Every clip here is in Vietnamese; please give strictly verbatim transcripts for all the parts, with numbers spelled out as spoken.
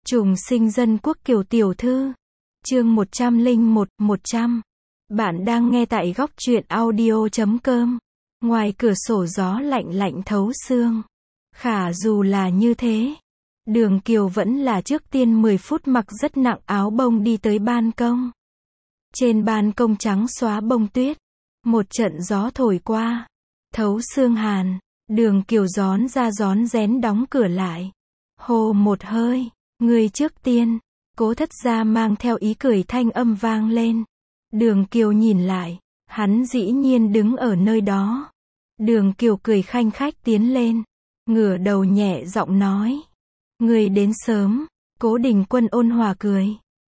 Trùng sinh dân quốc Kiều tiểu thư. Chương một trăm lẻ một, một trăm. Bạn đang nghe tại góc truyện audio chấm com. Ngoài cửa sổ gió lạnh lạnh thấu xương. Khả dù là như thế, Đường Kiều vẫn là trước tiên mười phút mặc rất nặng áo bông đi tới ban công. Trên ban công trắng xóa bông tuyết. Một trận gió thổi qua. Thấu xương hàn. Đường Kiều gión ra gión rén đóng cửa lại. Hô một hơi. Người trước tiên. Cố Thất Gia mang theo ý cười thanh âm vang lên. Đường Kiều nhìn lại. Hắn dĩ nhiên đứng ở nơi đó. Đường Kiều cười khanh khách tiến lên. Ngửa đầu nhẹ giọng nói. Người đến sớm. Cố Đình Quân ôn hòa cười.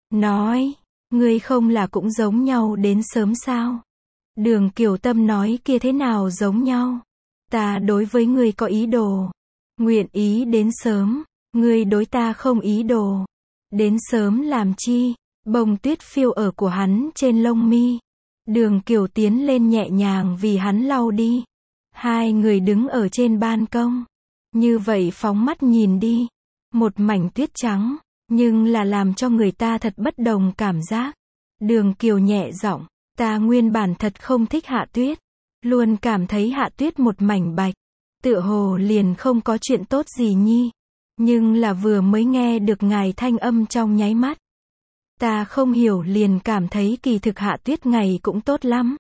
Nói. Người không là cũng giống nhau đến sớm sao? Đường Kiều Tâm nói kia thế nào giống nhau? Ta đối với người có ý đồ. Nguyện ý đến sớm. Người đối ta không ý đồ. Đến sớm làm chi? Bông tuyết phiêu ở của hắn trên lông mi. Đường Kiều tiến lên nhẹ nhàng vì hắn lau đi. Hai người đứng ở trên ban công. Như vậy phóng mắt nhìn đi. Một mảnh tuyết trắng. Nhưng là làm cho người ta thật bất đồng cảm giác. Đường Kiều nhẹ giọng. Ta nguyên bản thật không thích hạ tuyết. Luôn cảm thấy hạ tuyết một mảnh bạch. Tựa hồ liền không có chuyện tốt gì nhi. Nhưng là vừa mới nghe được ngài thanh âm trong nháy mắt. Ta không hiểu liền cảm thấy kỳ thực hạ tuyết ngày cũng tốt lắm.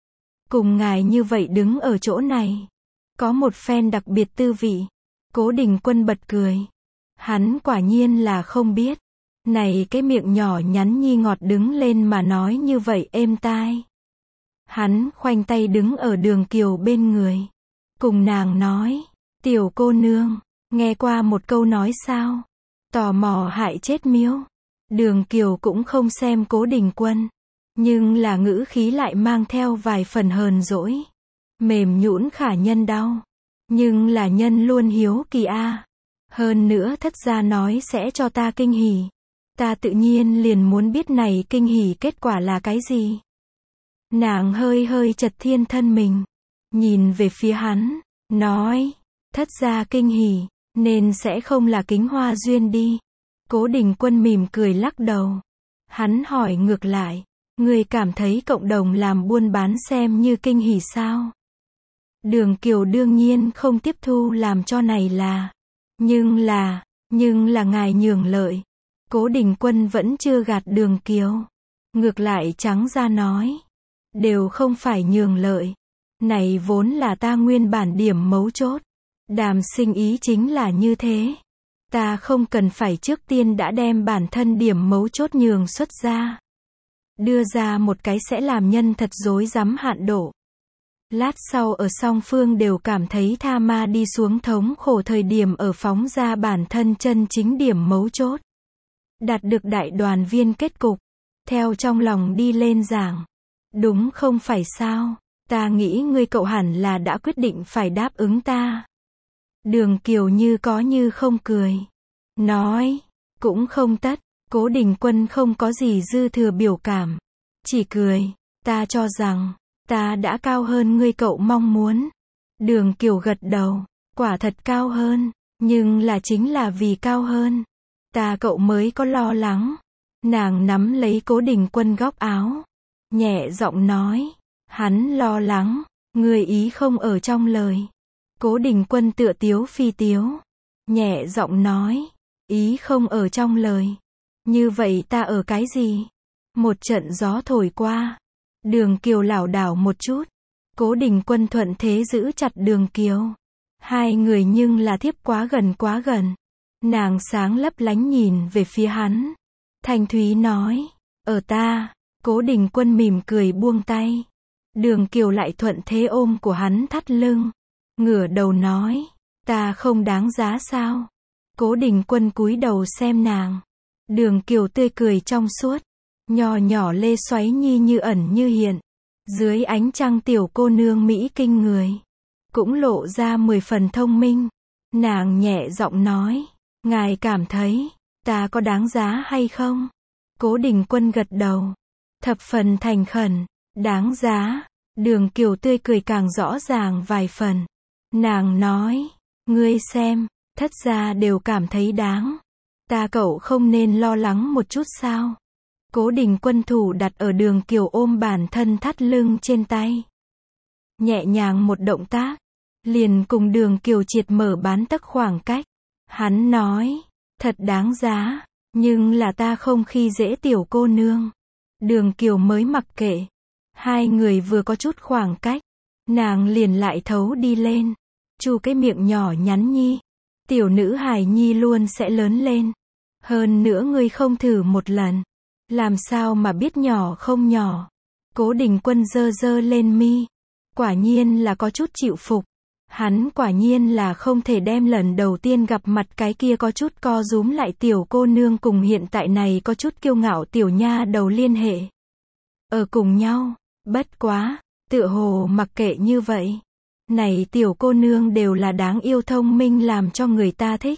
Cùng ngài như vậy đứng ở chỗ này. Có một phen đặc biệt tư vị. Cố Đình Quân bật cười. Hắn quả nhiên là không biết. Này cái miệng nhỏ nhắn nhi ngọt đứng lên mà nói như vậy êm tai. Hắn khoanh tay đứng ở Đường Kiều bên người. Cùng nàng nói. Tiểu cô nương. Nghe qua một câu nói sao? Tò mò hại chết miếu. Đường Kiều cũng không xem Cố Đình Quân. Nhưng là ngữ khí lại mang theo vài phần hờn dỗi. Mềm nhũn khả nhân đau. Nhưng là nhân luôn hiếu kỳ a. À. Hơn nữa Thất Gia nói sẽ cho ta kinh hỉ. Ta tự nhiên liền muốn biết này kinh hỉ kết quả là cái gì. Nàng hơi hơi chật thiên thân mình. Nhìn về phía hắn. Nói. Thất Gia kinh hỉ. Nên sẽ không là Kính Hoa duyên đi. Cố Đình Quân mỉm cười lắc đầu. Hắn hỏi ngược lại. Người cảm thấy cộng đồng làm buôn bán xem như kinh hỉ sao? Đường Kiều đương nhiên không tiếp thu làm cho này là. Nhưng là, nhưng là ngài nhường lợi. Cố Đình Quân vẫn chưa gạt Đường Kiều. Ngược lại trắng ra nói. Đều không phải nhường lợi. Này vốn là ta nguyên bản điểm mấu chốt. Đàm sinh ý chính là như thế. Ta không cần phải trước tiên đã đem bản thân điểm mấu chốt nhường xuất ra. Đưa ra một cái sẽ làm nhân thật rối rắm hạn độ. Lát sau ở song phương đều cảm thấy tha ma đi xuống thống khổ thời điểm ở phóng ra bản thân chân chính điểm mấu chốt. Đạt được đại đoàn viên kết cục. Theo trong lòng đi lên giảng. Đúng không phải sao? Ta nghĩ ngươi cậu hẳn là đã quyết định phải đáp ứng ta. Đường Kiều như có như không cười. Nói. Cũng không tất. Cố Đình Quân không có gì dư thừa biểu cảm. Chỉ cười. Ta cho rằng. Ta đã cao hơn ngươi cậu mong muốn. Đường Kiều gật đầu. Quả thật cao hơn. Nhưng là chính là vì cao hơn. Ta cậu mới có lo lắng. Nàng nắm lấy Cố Đình Quân góc áo. Nhẹ giọng nói. Hắn lo lắng. Người ý không ở trong lời. Cố Đình Quân tựa tiếu phi tiếu. Nhẹ giọng nói. Ý không ở trong lời. Như vậy ta ở cái gì? Một trận gió thổi qua. Đường Kiều lảo đảo một chút. Cố Đình Quân thuận thế giữ chặt Đường Kiều. Hai người nhưng là thiếp quá gần quá gần. Nàng sáng lấp lánh nhìn về phía hắn. Thanh thúy nói. Ở ta. Cố Đình Quân mỉm cười buông tay. Đường Kiều lại thuận thế ôm của hắn thắt lưng. Ngửa đầu nói. Ta không đáng giá sao? Cố Đình Quân cúi đầu xem nàng. Đường Kiều tươi cười trong suốt. Nhỏ nhỏ lê xoáy nhi như ẩn như hiện. Dưới ánh trăng tiểu cô nương mỹ kinh người. Cũng lộ ra mười phần thông minh. Nàng nhẹ giọng nói. Ngài cảm thấy. Ta có đáng giá hay không? Cố Đình Quân gật đầu. Thập phần thành khẩn. Đáng giá. Đường Kiều tươi cười càng rõ ràng vài phần. Nàng nói. Ngươi xem. Thất gia đều cảm thấy đáng. Ta cậu không nên lo lắng một chút sao? Cố Đình Quân thủ đặt ở Đường Kiều ôm bản thân thắt lưng trên tay. Nhẹ nhàng một động tác, liền cùng Đường Kiều triệt mở bán tấc khoảng cách. Hắn nói, thật đáng giá, nhưng là ta không khi dễ tiểu cô nương. Đường Kiều mới mặc kệ. Hai người vừa có chút khoảng cách, nàng liền lại thấu đi lên. Chu cái miệng nhỏ nhắn nhi. Tiểu nữ hài nhi luôn sẽ lớn lên. Hơn nữa ngươi không thử một lần, làm sao mà biết nhỏ không nhỏ. Cố Đình Quân giơ giơ lên mi. Quả nhiên là có chút chịu phục. Hắn quả nhiên là không thể đem lần đầu tiên gặp mặt cái kia có chút co rúm lại tiểu cô nương cùng hiện tại này có chút kiêu ngạo tiểu nha đầu liên hệ ở cùng nhau. Bất quá, tựa hồ mặc kệ như vậy, này tiểu cô nương đều là đáng yêu thông minh làm cho người ta thích.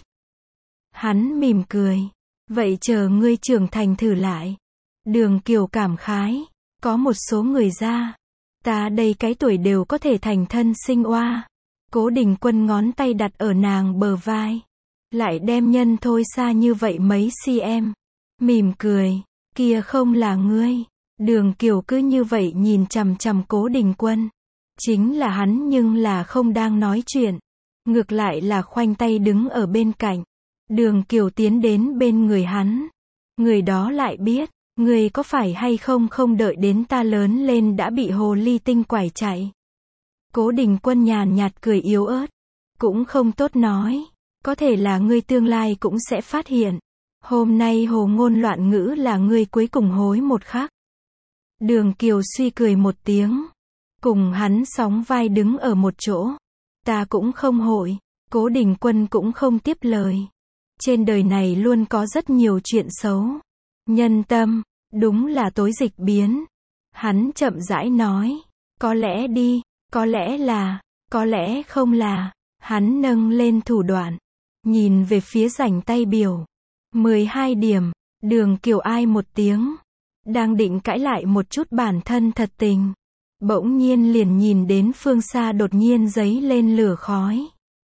Hắn mỉm cười. Vậy chờ ngươi trưởng thành thử lại. Đường Kiều cảm khái. Có một số người ra, ta đây cái tuổi đều có thể thành thân sinh oa. Cố Đình Quân ngón tay đặt ở nàng bờ vai. Lại đem nhân thôi xa như vậy mấy cm. Mỉm cười. Kia không là ngươi. Đường Kiều cứ như vậy nhìn chằm chằm Cố Đình Quân. Chính là hắn nhưng là không đang nói chuyện. Ngược lại là khoanh tay đứng ở bên cạnh. Đường Kiều tiến đến bên người hắn. Người đó lại biết, người có phải hay không không đợi đến ta lớn lên đã bị hồ ly tinh quải chạy. Cố Đình Quân nhàn nhạt cười yếu ớt. Cũng không tốt nói. Có thể là ngươi tương lai cũng sẽ phát hiện. Hôm nay hồ ngôn loạn ngữ là ngươi cuối cùng hối một khắc. Đường Kiều suy cười một tiếng. Cùng hắn sóng vai đứng ở một chỗ. Ta cũng không hội. Cố Đình Quân cũng không tiếp lời. Trên đời này luôn có rất nhiều chuyện xấu. Nhân tâm, đúng là tối dịch biến. Hắn chậm rãi nói. Có lẽ đi, có lẽ là, có lẽ không là. Hắn nâng lên thủ đoạn. Nhìn về phía rảnh tay biểu. mười hai điểm, Đường Kiều ai một tiếng. Đang định cãi lại một chút bản thân thật tình. Bỗng nhiên liền nhìn đến phương xa đột nhiên giấy lên lửa khói.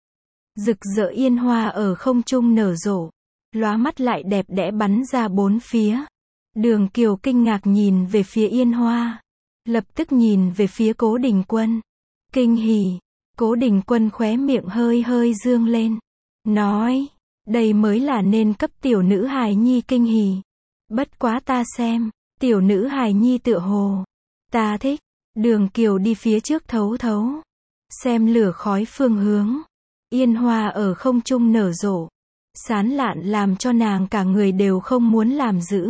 Rực rỡ yên hoa ở không trung nở rộ. Lóa mắt lại đẹp đẽ bắn ra bốn phía. Đường Kiều kinh ngạc nhìn về phía yên hoa. Lập tức nhìn về phía Cố Đình Quân. Kinh hỉ. Cố Đình Quân khóe miệng hơi hơi dương lên. Nói. Đây mới là nên cấp tiểu nữ hài nhi kinh hỉ. Bất quá ta xem. Tiểu nữ hài nhi tựa hồ. Ta thích. Đường Kiều đi phía trước thấu thấu. Xem lửa khói phương hướng. Yên hoa ở không trung nở rộ. Sán lạn làm cho nàng cả người đều không muốn làm giữ.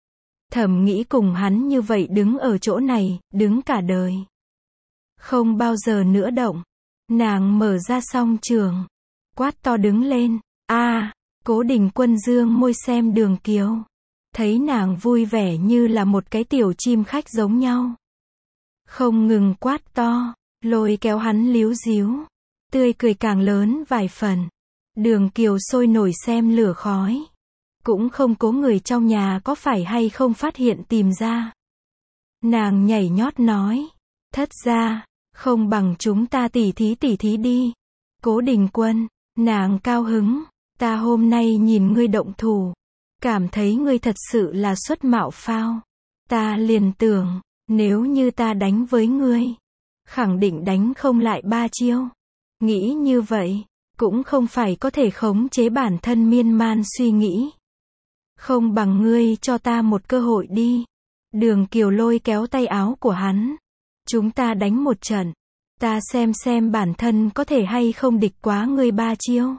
Thầm nghĩ cùng hắn như vậy đứng ở chỗ này, đứng cả đời. Không bao giờ nữa động. Nàng mở ra song trường. Quát to đứng lên. A à, Cố Đình Quân dương môi xem Đường Kiều. Thấy nàng vui vẻ như là một cái tiểu chim khách giống nhau. Không ngừng quát to. Lôi kéo hắn líu díu. Tươi cười càng lớn vài phần. Đường Kiều sôi nổi xem lửa khói. Cũng không cố người trong nhà có phải hay không phát hiện tìm ra. Nàng nhảy nhót nói. Thất ra, không bằng chúng ta tỉ thí tỉ thí đi. Cố Đình Quân, nàng cao hứng. Ta hôm nay nhìn ngươi động thủ. Cảm thấy ngươi thật sự là xuất mạo phao. Ta liền tưởng, nếu như ta đánh với ngươi, khẳng định đánh không lại ba chiêu. Nghĩ như vậy, cũng không phải có thể khống chế bản thân miên man suy nghĩ. Không bằng ngươi cho ta một cơ hội đi. Đường Kiều lôi kéo tay áo của hắn. Chúng ta đánh một trận. Ta xem xem bản thân có thể hay không địch quá ngươi ba chiêu.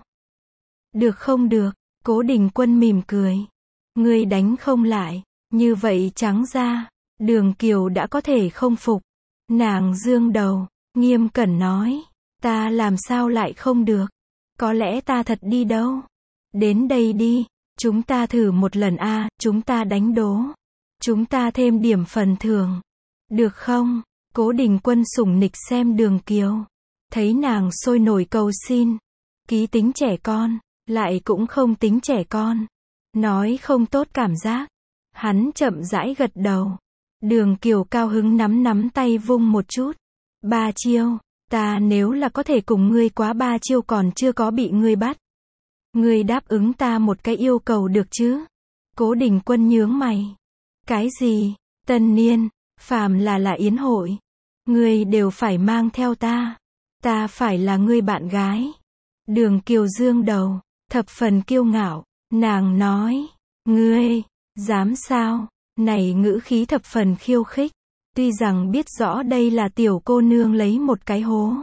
Được không được, Cố Đình Quân mỉm cười. Ngươi đánh không lại, như vậy trắng ra, Đường Kiều đã có thể không phục. Nàng dương đầu, nghiêm cẩn nói. Ta làm sao lại không được? Có lẽ ta thật đi đâu? Đến đây đi, chúng ta thử một lần a, à, chúng ta đánh đố. Chúng ta thêm điểm phần thưởng. Được không? Cố Đình Quân sủng nịch xem Đường Kiều. Thấy nàng sôi nổi cầu xin. Ký tính trẻ con, lại cũng không tính trẻ con. Nói không tốt cảm giác. Hắn chậm rãi gật đầu. Đường Kiều cao hứng nắm nắm tay vung một chút. Ba chiêu. Ta nếu là có thể cùng ngươi quá ba chiêu còn chưa có bị ngươi bắt. Ngươi đáp ứng ta một cái yêu cầu được chứ? Cố Đình Quân nhướng mày. Cái gì? Tân niên, phàm là là yến hội. Ngươi đều phải mang theo ta. Ta phải là ngươi bạn gái. Đường Kiều dương đầu, thập phần kiêu ngạo. Nàng nói, ngươi, dám sao? Này ngữ khí thập phần khiêu khích. Tuy rằng biết rõ đây là tiểu cô nương lấy một cái hố.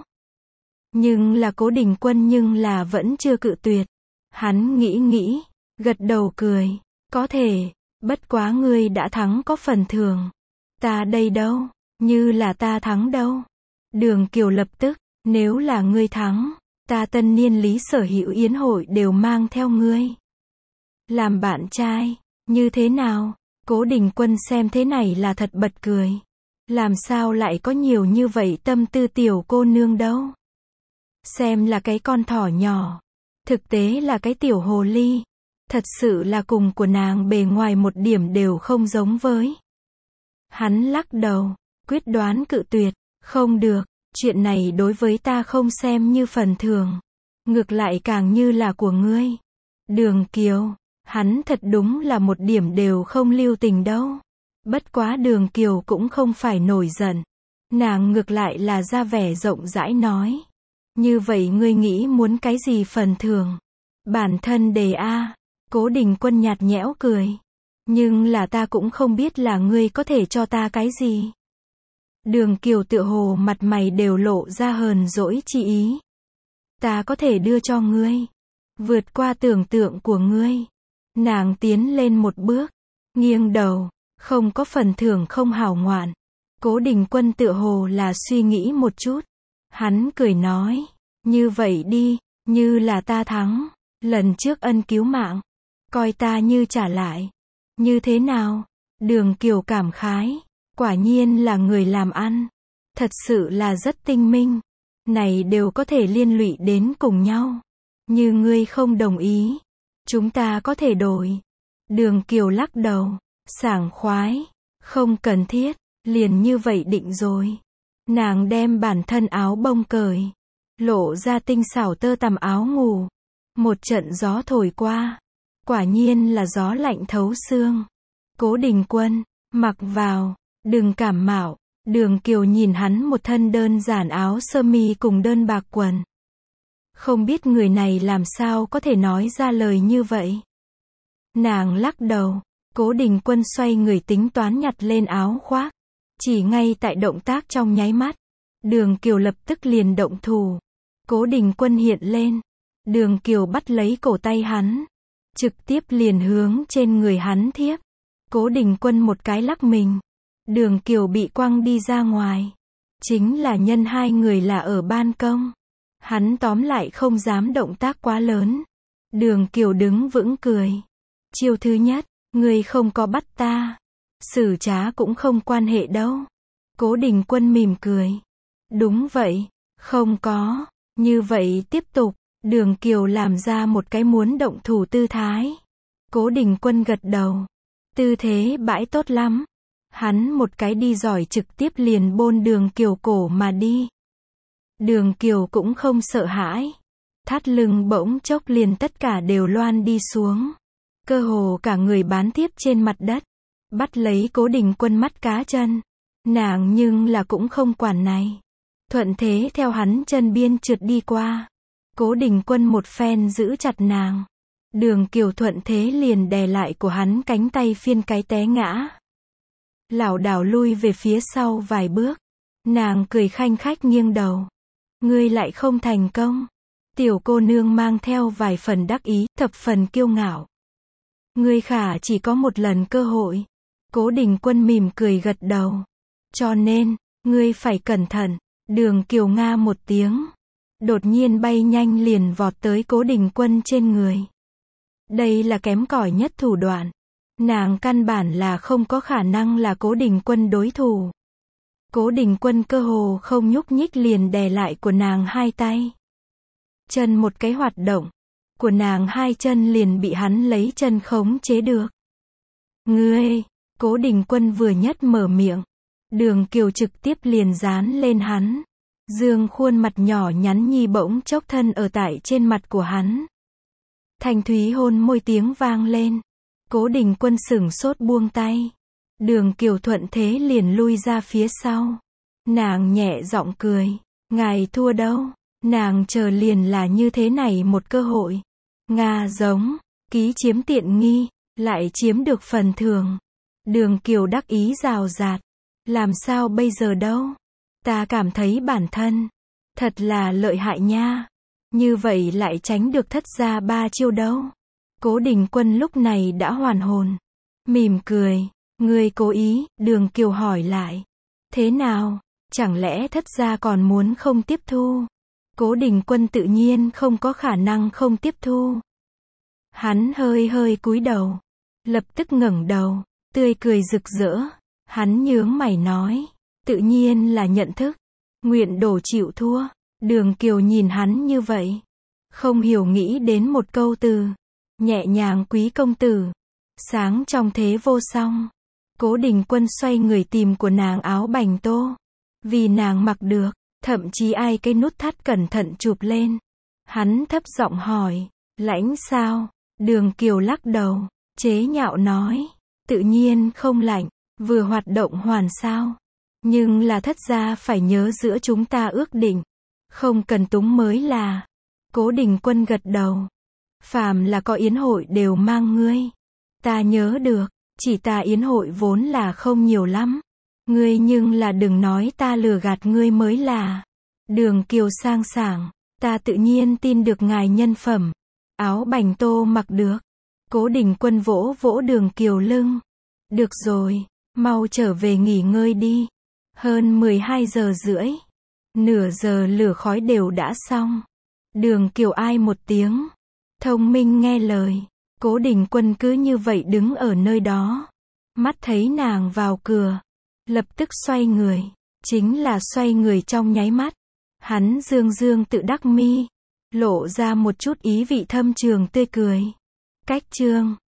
Nhưng là Cố Đình Quân nhưng là vẫn chưa cự tuyệt. Hắn nghĩ nghĩ, gật đầu cười. Có thể, bất quá ngươi đã thắng có phần thưởng. Ta đây đâu, như là ta thắng đâu. Đường Kiều lập tức, nếu là ngươi thắng, ta tân niên lý sở hữu yến hội đều mang theo ngươi. Làm bạn trai, như thế nào? Cố Đình Quân xem thế này là thật bật cười. Làm sao lại có nhiều như vậy tâm tư tiểu cô nương đâu? Xem là cái con thỏ nhỏ. Thực tế là cái tiểu hồ ly. Thật sự là cùng của nàng bề ngoài một điểm đều không giống với. Hắn lắc đầu, quyết đoán cự tuyệt. Không được, chuyện này đối với ta không xem như phần thưởng. Ngược lại càng như là của ngươi. Đường Kiều, hắn thật đúng là một điểm đều không lưu tình đâu. Bất quá Đường Kiều cũng không phải nổi giận. Nàng ngược lại là ra vẻ rộng rãi nói. Như vậy ngươi nghĩ muốn cái gì phần thưởng? Bản thân đề a. Cố Đình Quân nhạt nhẽo cười. Nhưng là ta cũng không biết là ngươi có thể cho ta cái gì. Đường Kiều tựa hồ mặt mày đều lộ ra hờn dỗi chi ý. Ta có thể đưa cho ngươi. Vượt qua tưởng tượng của ngươi. Nàng tiến lên một bước. Nghiêng đầu. Không có phần thưởng không hảo ngoạn. Cố Đình Quân tựa hồ là suy nghĩ một chút. Hắn cười nói. Như vậy đi, như là ta thắng. Lần trước ân cứu mạng. Coi ta như trả lại. Như thế nào? Đường Kiều cảm khái. Quả nhiên là người làm ăn. Thật sự là rất tinh minh. Này đều có thể liên lụy đến cùng nhau. Như ngươi không đồng ý. Chúng ta có thể đổi. Đường Kiều lắc đầu. Sảng khoái. Không cần thiết. Liền như vậy định rồi. Nàng đem bản thân áo bông cởi. Lộ ra tinh xảo tơ tằm áo ngủ. Một trận gió thổi qua. Quả nhiên là gió lạnh thấu xương. Cố Đình Quân, mặc vào, đừng cảm mạo. Đường Kiều nhìn hắn một thân đơn giản áo sơ mi cùng đơn bạc quần. Không biết người này làm sao có thể nói ra lời như vậy. Nàng lắc đầu. Cố Đình Quân xoay người tính toán nhặt lên áo khoác. Chỉ ngay tại động tác trong nháy mắt. Đường Kiều lập tức liền động thủ. Cố Đình Quân hiện lên. Đường Kiều bắt lấy cổ tay hắn. Trực tiếp liền hướng trên người hắn thiếp. Cố Đình Quân một cái lắc mình. Đường Kiều bị quăng đi ra ngoài. Chính là nhân hai người là ở ban công. Hắn tóm lại không dám động tác quá lớn. Đường Kiều đứng vững cười. Chiêu thứ nhất, ngươi không có bắt ta. Xử trá cũng không quan hệ đâu. Cố Đình Quân mỉm cười. Đúng vậy, không có. Như vậy tiếp tục. Đường Kiều làm ra một cái muốn động thủ tư thái. Cố Đình Quân gật đầu. Tư thế bãi tốt lắm. Hắn một cái đi giỏi trực tiếp liền bôn Đường Kiều cổ mà đi. Đường Kiều cũng không sợ hãi. Thắt lưng bỗng chốc liền tất cả đều loan đi xuống. Cơ hồ cả người bán tiếp trên mặt đất. Bắt lấy Cố Đình Quân mắt cá chân. Nàng nhưng là cũng không quản này. Thuận thế theo hắn chân biên trượt đi qua. Cố Đình Quân một phen giữ chặt nàng. Đường Kiều thuận thế liền đè lại của hắn cánh tay phiên cái té ngã. Lảo đảo lui về phía sau vài bước. Nàng cười khanh khách nghiêng đầu. Ngươi lại không thành công. Tiểu cô nương mang theo vài phần đắc ý, thập phần kiêu ngạo. Ngươi khả chỉ có một lần cơ hội. Cố Đình Quân mỉm cười gật đầu. Cho nên, ngươi phải cẩn thận. Đường Kiều nga một tiếng. Đột nhiên bay nhanh liền vọt tới Cố Đình Quân trên người. Đây là kém cỏi nhất thủ đoạn. Nàng căn bản là không có khả năng là Cố Đình Quân đối thủ. Cố Đình Quân cơ hồ không nhúc nhích liền đè lại của nàng hai tay. Chân một cái hoạt động. Của nàng hai chân liền bị hắn lấy chân khống chế được. Ngươi, Cố Đình Quân vừa nhất mở miệng. Đường Kiều trực tiếp liền dán lên hắn. Dương khuôn mặt nhỏ nhắn nhi bỗng chốc thân ở tại trên mặt của hắn. Thanh thúy hôn môi tiếng vang lên. Cố Đình Quân sửng sốt buông tay. Đường Kiều thuận thế liền lui ra phía sau. Nàng nhẹ giọng cười. Ngài thua đâu. Nàng chờ liền là như thế này một cơ hội. Nga giống. Ký chiếm tiện nghi. Lại chiếm được phần thưởng. Đường Kiều đắc ý rào rạt. Làm sao bây giờ đâu. Ta cảm thấy bản thân. Thật là lợi hại nha. Như vậy lại tránh được thất gia ba chiêu đâu. Cố Đình Quân lúc này đã hoàn hồn. Mỉm cười. Ngươi cố ý, Đường Kiều hỏi lại. Thế nào? Chẳng lẽ thất gia còn muốn không tiếp thu? Cố Đình Quân tự nhiên không có khả năng không tiếp thu. Hắn hơi hơi cúi đầu. Lập tức ngẩng đầu. Tươi cười rực rỡ. Hắn nhướng mày nói. Tự nhiên là nhận thức. Nguyện đổ chịu thua. Đường Kiều nhìn hắn như vậy. Không hiểu nghĩ đến một câu từ. Nhẹ nhàng quý công tử. Sáng trong thế vô song. Cố Đình Quân xoay người tìm của nàng áo bành tô. Vì nàng mặc được. Thậm chí ai cái nút thắt cẩn thận chụp lên. Hắn thấp giọng hỏi. Lãnh sao? Đường Kiều lắc đầu. Chế nhạo nói. Tự nhiên không lạnh. Vừa hoạt động hoàn sao. Nhưng là thất gia phải nhớ giữa chúng ta ước định. Không cần túng mới là. Cố Đình Quân gật đầu. Phàm là có yến hội đều mang ngươi. Ta nhớ được. Chỉ ta yến hội vốn là không nhiều lắm. Ngươi nhưng là đừng nói ta lừa gạt ngươi mới là. Đường Kiều sang sảng. Ta tự nhiên tin được ngài nhân phẩm. Áo bành tô mặc được. Cố Đình Quân vỗ vỗ Đường Kiều lưng. Được rồi. Mau trở về nghỉ ngơi đi. Hơn mười hai giờ rưỡi. Nửa giờ lửa khói đều đã xong. Đường Kiều ai một tiếng. Thông minh nghe lời. Cố Đình Quân cứ như vậy đứng ở nơi đó. Mắt thấy nàng vào cửa. Lập tức xoay người. Chính là xoay người trong nháy mắt. Hắn dương dương tự đắc mi. Lộ ra một chút ý vị thâm trường tươi cười. Cách chương.